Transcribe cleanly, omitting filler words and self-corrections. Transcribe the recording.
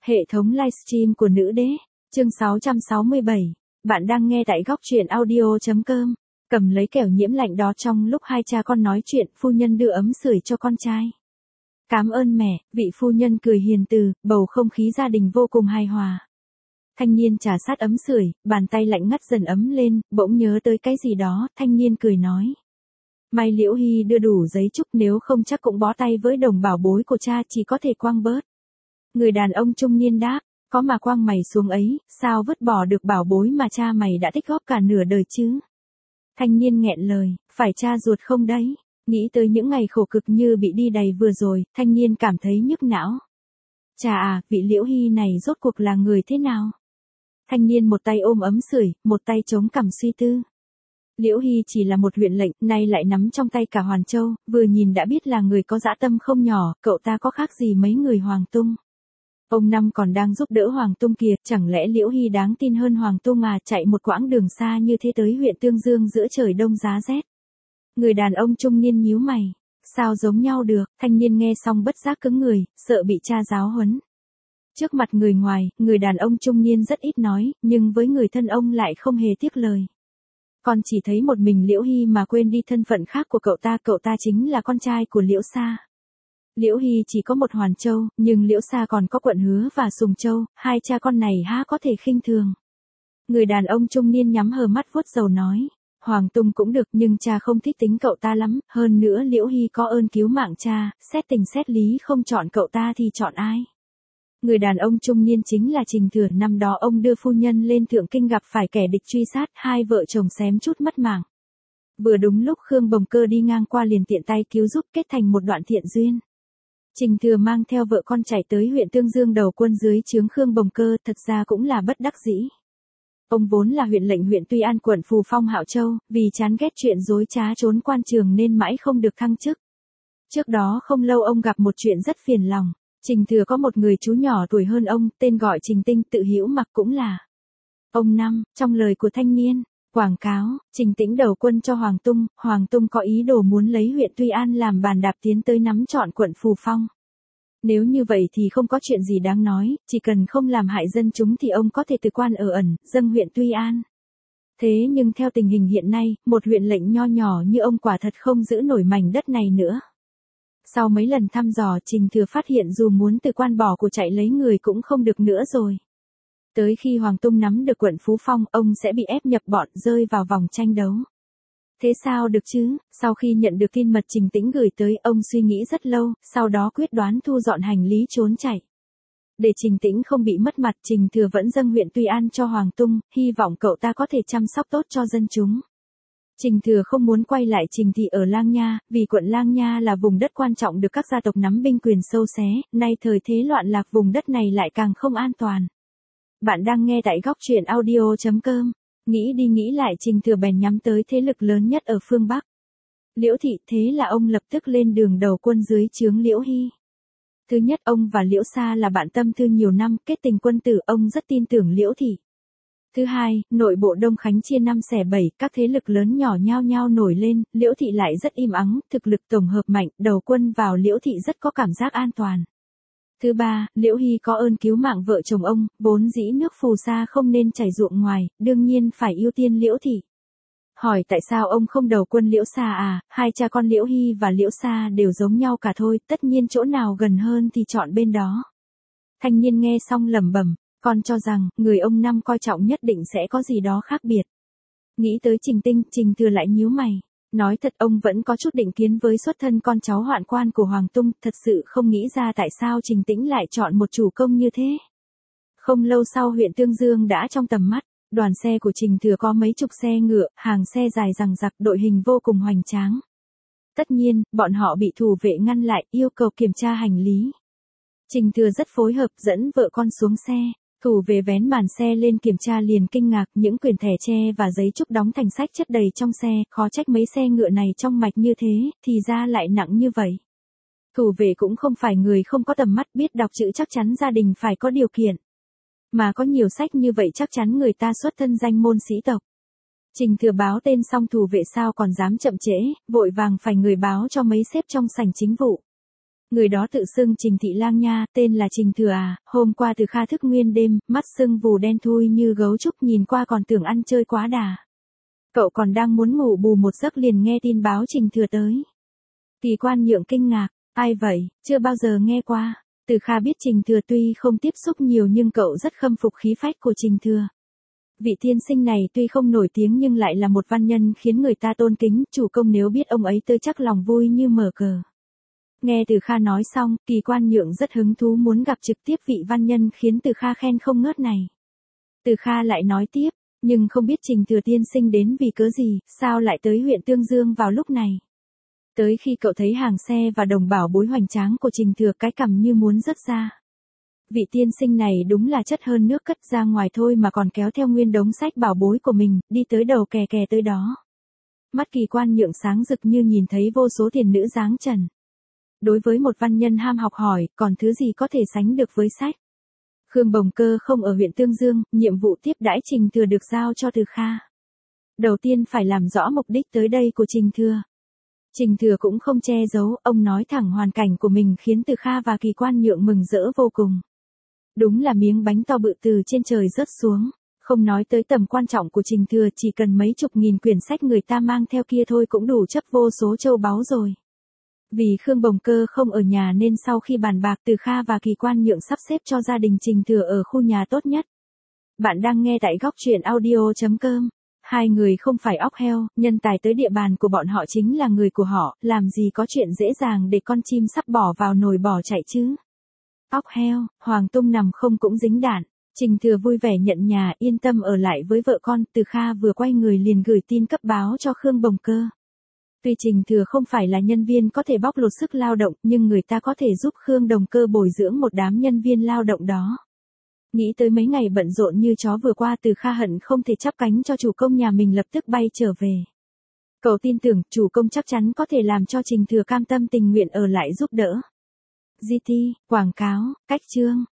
Hệ thống livestream của nữ đế, chương 667. Bạn đang nghe tại góc truyện audio.com. Cầm lấy kẹo nhiễm lạnh đó trong lúc hai cha con nói chuyện, phu nhân đưa ấm sưởi cho con trai. Cảm ơn mẹ, vị phu nhân cười hiền từ, bầu không khí gia đình vô cùng hài hòa. Thanh niên trà sát ấm sưởi, bàn tay lạnh ngắt dần ấm lên, bỗng nhớ tới cái gì đó, thanh niên cười nói. May Liễu Hy đưa đủ giấy chúc, nếu không chắc cũng bó tay với đồng bảo bối của cha, chỉ có thể quăng bớt. Người đàn ông trung niên đáp, có mà quăng mày xuống ấy, sao vứt bỏ được bảo bối mà cha mày đã tích góp cả nửa đời chứ? Thanh niên nghẹn lời, phải cha ruột không đấy? Nghĩ tới những ngày khổ cực như bị đi đày vừa rồi, thanh niên cảm thấy nhức não. Chà à, vị Liễu Hy này rốt cuộc là người thế nào? Thanh niên một tay ôm ấm sưởi, một tay chống cằm suy tư. Liễu Hy chỉ là một huyện lệnh, nay lại nắm trong tay cả Hoàn Châu, vừa nhìn đã biết là người có dã tâm không nhỏ, cậu ta có khác gì mấy người Hoàng Tung. Ông Năm còn đang giúp đỡ Hoàng Tung kìa, chẳng lẽ Liễu Hy đáng tin hơn Hoàng Tung à, chạy một quãng đường xa như thế tới huyện Tương Dương giữa trời đông giá rét. Người đàn ông trung niên nhíu mày, sao giống nhau được, thanh niên nghe xong bất giác cứng người, sợ bị cha giáo huấn. Trước mặt người ngoài, người đàn ông trung niên rất ít nói, nhưng với người thân ông lại không hề tiếc lời. Con chỉ thấy một mình Liễu Hy mà quên đi thân phận khác của cậu ta chính là con trai của Liễu Sa. Liễu Hy chỉ có một Hoàn Châu, nhưng Liễu Sa còn có Quận Hứa và Sùng Châu, hai cha con này há có thể khinh thường. Người đàn ông trung niên nhắm hờ mắt vuốt râu nói, Hoàng Tung cũng được nhưng cha không thích tính cậu ta lắm, hơn nữa Liễu Hy có ơn cứu mạng cha, xét tình xét lý không chọn cậu ta thì chọn ai? Người đàn ông trung niên chính là Trình Thừa, năm đó ông đưa phu nhân lên Thượng Kinh gặp phải kẻ địch truy sát, hai vợ chồng xém chút mất mạng. Vừa đúng lúc Khương Bồng Cơ đi ngang qua liền tiện tay cứu giúp, kết thành một đoạn thiện duyên. Trình Thừa mang theo vợ con chạy tới huyện Tương Dương đầu quân dưới trướng Khương Bồng Cơ, thật ra cũng là bất đắc dĩ. Ông vốn là huyện lệnh huyện Tuy An quận Phù Phong Hạo Châu, vì chán ghét chuyện dối trá trốn quan trường nên mãi không được thăng chức. Trước đó không lâu ông gặp một chuyện rất phiền lòng. Trình Thừa có một người chú nhỏ tuổi hơn ông, tên gọi Trình Tinh, tự hữu mặc cũng là ông Năm, trong lời của thanh niên, quảng cáo, Trình Tĩnh đầu quân cho Hoàng Tung có ý đồ muốn lấy huyện Tuy An làm bàn đạp tiến tới nắm trọn quận Phù Phong. Nếu như vậy thì không có chuyện gì đáng nói, chỉ cần không làm hại dân chúng thì ông có thể từ quan ở ẩn, dâng huyện Tuy An. Thế nhưng theo tình hình hiện nay, một huyện lệnh nho nhỏ như ông quả thật không giữ nổi mảnh đất này nữa. Sau mấy lần thăm dò, Trình Thừa phát hiện dù muốn từ quan bỏ của chạy lấy người cũng không được nữa rồi. Tới khi Hoàng Tung nắm được quận Phú Phong, ông sẽ bị ép nhập bọn, rơi vào vòng tranh đấu. Thế sao được chứ? Sau khi nhận được tin mật Trình Tĩnh gửi tới, ông suy nghĩ rất lâu, sau đó quyết đoán thu dọn hành lý trốn chạy. Để Trình Tĩnh không bị mất mặt, Trình Thừa vẫn dâng huyện Tuy An cho Hoàng Tung, hy vọng cậu ta có thể chăm sóc tốt cho dân chúng. Trình Thừa không muốn quay lại Trình thị ở Lang Nha, vì quận Lang Nha là vùng đất quan trọng được các gia tộc nắm binh quyền sâu xé, nay thời thế loạn lạc vùng đất này lại càng không an toàn. Bạn đang nghe tại góc truyện audio.com. Nghĩ đi nghĩ lại, Trình Thừa bèn nhắm tới thế lực lớn nhất ở phương Bắc. Liễu thị, thế là ông lập tức lên đường đầu quân dưới trướng Liễu Hy. Thứ nhất, ông và Liễu Sa là bạn tâm thư nhiều năm, kết tình quân tử, ông rất tin tưởng Liễu thị. Thứ hai, nội bộ Đông Khánh chia 5 xẻ 7, các thế lực lớn nhỏ nhao nhao nổi lên, Liễu thị lại rất im ắng, thực lực tổng hợp mạnh, đầu quân vào Liễu thị rất có cảm giác an toàn. Thứ ba, Liễu Hy có ơn cứu mạng vợ chồng ông, vốn dĩ nước phù sa không nên chảy ruộng ngoài, đương nhiên phải ưu tiên Liễu thị. Hỏi tại sao ông không đầu quân Liễu Sa à, hai cha con Liễu Hy và Liễu Sa đều giống nhau cả thôi, tất nhiên chỗ nào gần hơn thì chọn bên đó. Thanh niên nghe xong lẩm bẩm, con cho rằng, người ông Năm coi trọng nhất định sẽ có gì đó khác biệt. Nghĩ tới Trình Tinh, Trình Thừa lại nhíu mày. Nói thật ông vẫn có chút định kiến với xuất thân con cháu hoạn quan của Hoàng Tung, thật sự không nghĩ ra tại sao Trình Tĩnh lại chọn một chủ công như thế. Không lâu sau huyện Tương Dương đã trong tầm mắt, đoàn xe của Trình Thừa có mấy chục xe ngựa, hàng xe dài dằng dặc, đội hình vô cùng hoành tráng. Tất nhiên, bọn họ bị thủ vệ ngăn lại, yêu cầu kiểm tra hành lý. Trình Thừa rất phối hợp, dẫn vợ con xuống xe. Thủ vệ vén màn xe lên kiểm tra liền kinh ngạc, những quyển thẻ tre và giấy chúc đóng thành sách chất đầy trong xe, khó trách mấy xe ngựa này trong mạch như thế, thì ra lại nặng như vậy. Thủ vệ cũng không phải người không có tầm mắt, biết đọc chữ chắc chắn gia đình phải có điều kiện. Mà có nhiều sách như vậy chắc chắn người ta xuất thân danh môn sĩ tộc. Trình Thừa báo tên xong thủ vệ sao còn dám chậm trễ, vội vàng phải người báo cho mấy sếp trong sảnh chính vụ. Người đó tự xưng Trình Thị Lang nha, tên là Trình Thừa à, hôm qua Từ Kha thức nguyên đêm, mắt sưng vù đen thui như gấu trúc, nhìn qua còn tưởng ăn chơi quá đà. Cậu còn đang muốn ngủ bù một giấc liền nghe tin báo Trình Thừa tới. Kỳ Quan Nhượng kinh ngạc, ai vậy, chưa bao giờ nghe qua. Từ Kha biết Trình Thừa tuy không tiếp xúc nhiều nhưng cậu rất khâm phục khí phách của Trình Thừa. Vị tiên sinh này tuy không nổi tiếng nhưng lại là một văn nhân khiến người ta tôn kính, chủ công nếu biết ông ấy tôi chắc lòng vui như mở cờ. Nghe Từ Kha nói xong, Kỳ Quan Nhượng rất hứng thú muốn gặp trực tiếp vị văn nhân khiến Từ Kha khen không ngớt này. Từ Kha lại nói tiếp, nhưng không biết Trình Thừa tiên sinh đến vì cớ gì, sao lại tới huyện Tương Dương vào lúc này. Tới khi cậu thấy hàng xe và đồng bảo bối hoành tráng của Trình Thừa, cái cằm như muốn rớt ra. Vị tiên sinh này đúng là chất hơn nước cất ra ngoài thôi mà còn kéo theo nguyên đống sách bảo bối của mình, đi tới đầu kè kè tới đó. Mắt Kỳ Quan Nhượng sáng rực như nhìn thấy vô số thiền nữ dáng trần. Đối với một văn nhân ham học hỏi, còn thứ gì có thể sánh được với sách. Khương Bồng Cơ không ở huyện Tương Dương, nhiệm vụ tiếp đãi Trình Thừa được giao cho Từ Kha. Đầu tiên phải làm rõ mục đích tới đây của Trình Thừa. Trình Thừa cũng không che giấu, ông nói thẳng hoàn cảnh của mình khiến Từ Kha và Kỳ Quan Nhượng mừng rỡ vô cùng. Đúng là miếng bánh to bự từ trên trời rớt xuống. Không nói tới tầm quan trọng của Trình Thừa, chỉ cần mấy chục nghìn quyển sách người ta mang theo kia thôi cũng đủ chấp vô số châu báu rồi. Vì Khương Bồng Cơ không ở nhà nên sau khi bàn bạc, Từ Kha và Kỳ Quan Nhượng sắp xếp cho gia đình Trình Thừa ở khu nhà tốt nhất. Bạn đang nghe tại góc truyện audio.com. Hai người không phải óc heo, nhân tài tới địa bàn của bọn họ chính là người của họ, làm gì có chuyện dễ dàng để con chim sắp bỏ vào nồi bỏ chạy chứ. Óc heo, Hoàng Tung nằm không cũng dính đạn. Trình Thừa vui vẻ nhận nhà, yên tâm ở lại với vợ con. Từ Kha vừa quay người liền gửi tin cấp báo cho Khương Bồng Cơ. Tuy Trình Thừa không phải là nhân viên có thể bóc lột sức lao động, nhưng người ta có thể giúp Khương Bồng Cơ bồi dưỡng một đám nhân viên lao động đó. Nghĩ tới mấy ngày bận rộn như chó vừa qua, Từ Kha hận không thể chắp cánh cho chủ công nhà mình lập tức bay trở về. Cậu tin tưởng chủ công chắc chắn có thể làm cho Trình Thừa cam tâm tình nguyện ở lại giúp đỡ. GT, quảng cáo, cách chương.